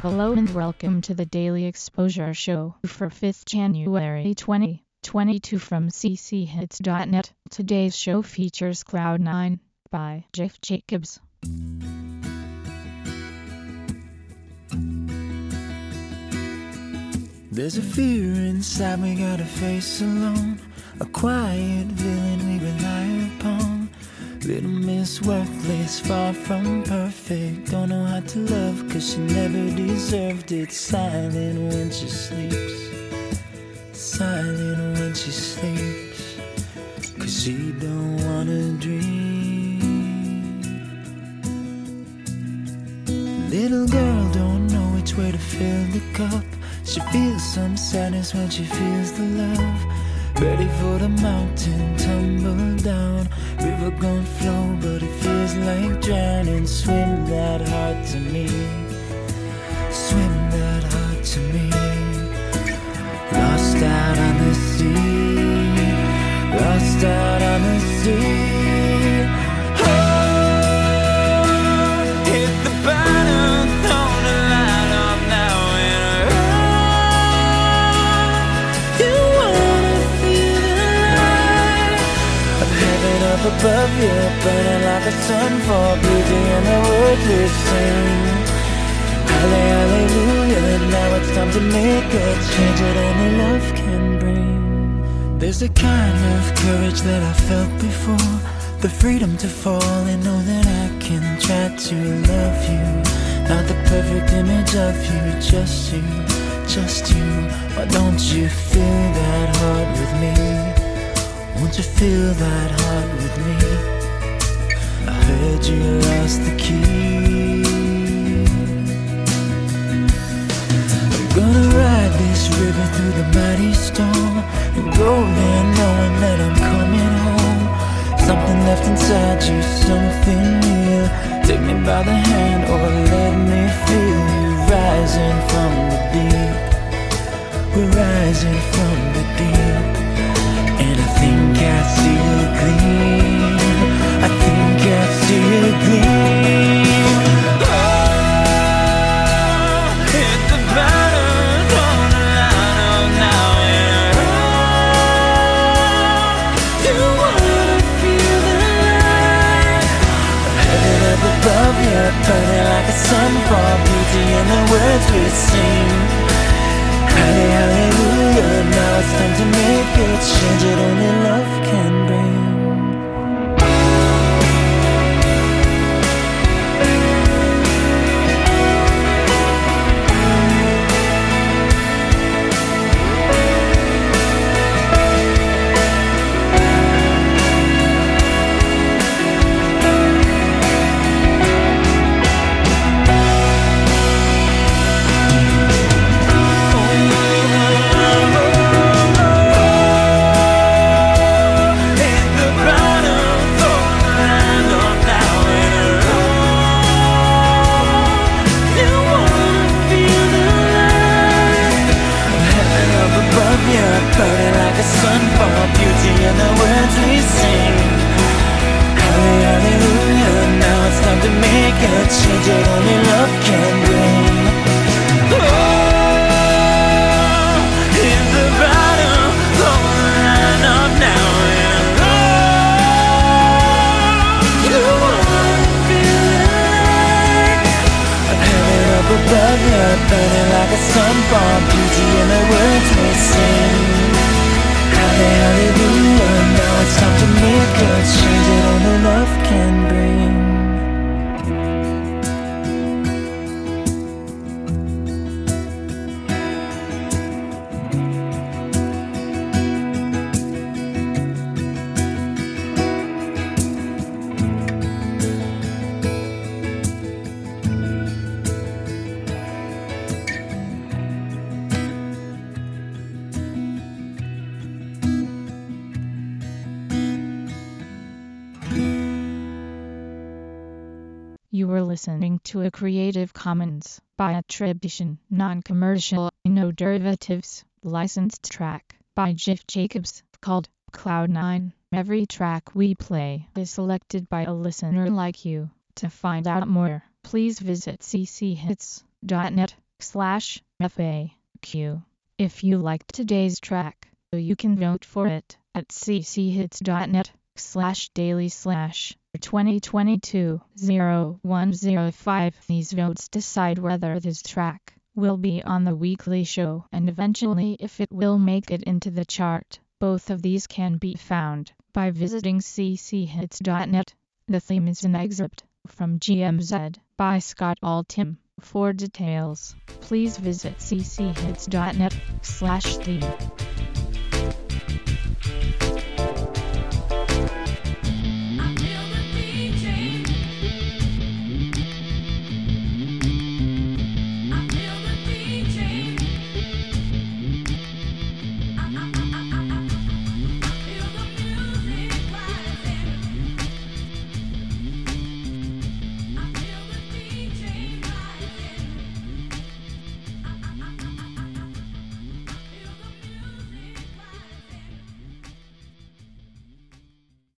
Hello and welcome to the Daily Exposure Show for 5th January 2022 from cchits.net. Today's show features Cloud9 by Jeff Jacobs. There's a fear inside we gotta face alone, a quiet villain we rely upon. Little Miss Worthless, far from perfect, don't know how to love cause she never deserved it. Silent when she sleeps, silent when she sleeps, cause she don't wanna dream. Little girl don't know which way to fill the cup. She feels some sadness when she feels the love. Ready for the mountain, tumble down. River gon' flow, but it feels like drowning. Swim that hard to me, swim that hard to me. Lost out on the sea, lost out on the sea. Above you, burning like a sun for beauty and the words we sing. Hallelujah, now it's time to make a change that only love can bring. There's a kind of courage that I felt before, the freedom to fall and know that I can try to love you. Not the perfect image of you, just you, just you. Why don't you feel that heart with me? Won't you feel that heart with me? I heard you lost the key. I'm gonna ride this river through the mighty storm and go there knowing that I'm coming home. Something left inside you, something real. Take me by the hand or let me feel you rising from the deep. We're rising from the deep. And I think I see a gleam, I think I see a gleam. Oh, hit the bottom, on the line of now and on. You wanna feel the light, heaven up above you, burning like a sun for beauty and the words we sing. Hallelujah, now it's time to make a change that only love can bring. Burning like a sun for beauty and the words we sing. Hallelujah, now it's time to make a change that only love can bring. Oh, in the bottom, on the line of now and on. You wanna feel it, heaven up above you, burning like a sun for beauty and the words we sing. Hallelujah, now it's time to make a change that only love can bring. You were listening to a Creative Commons by attribution, non-commercial, no derivatives, licensed track by Jeff Jacobs called Cloud9. Every track we play is selected by a listener like you. To find out more, please visit cchits.net. cchits.net/FAQ. If you liked today's track, you can vote for it at cchits.net/daily/2022-0105. These votes decide whether this track will be on the weekly show and eventually if it will make it into the chart. Both of these can be found by visiting cchits.net. The theme is an excerpt from GMZ by Scott Altham. For details, please visit cchits.net/theme.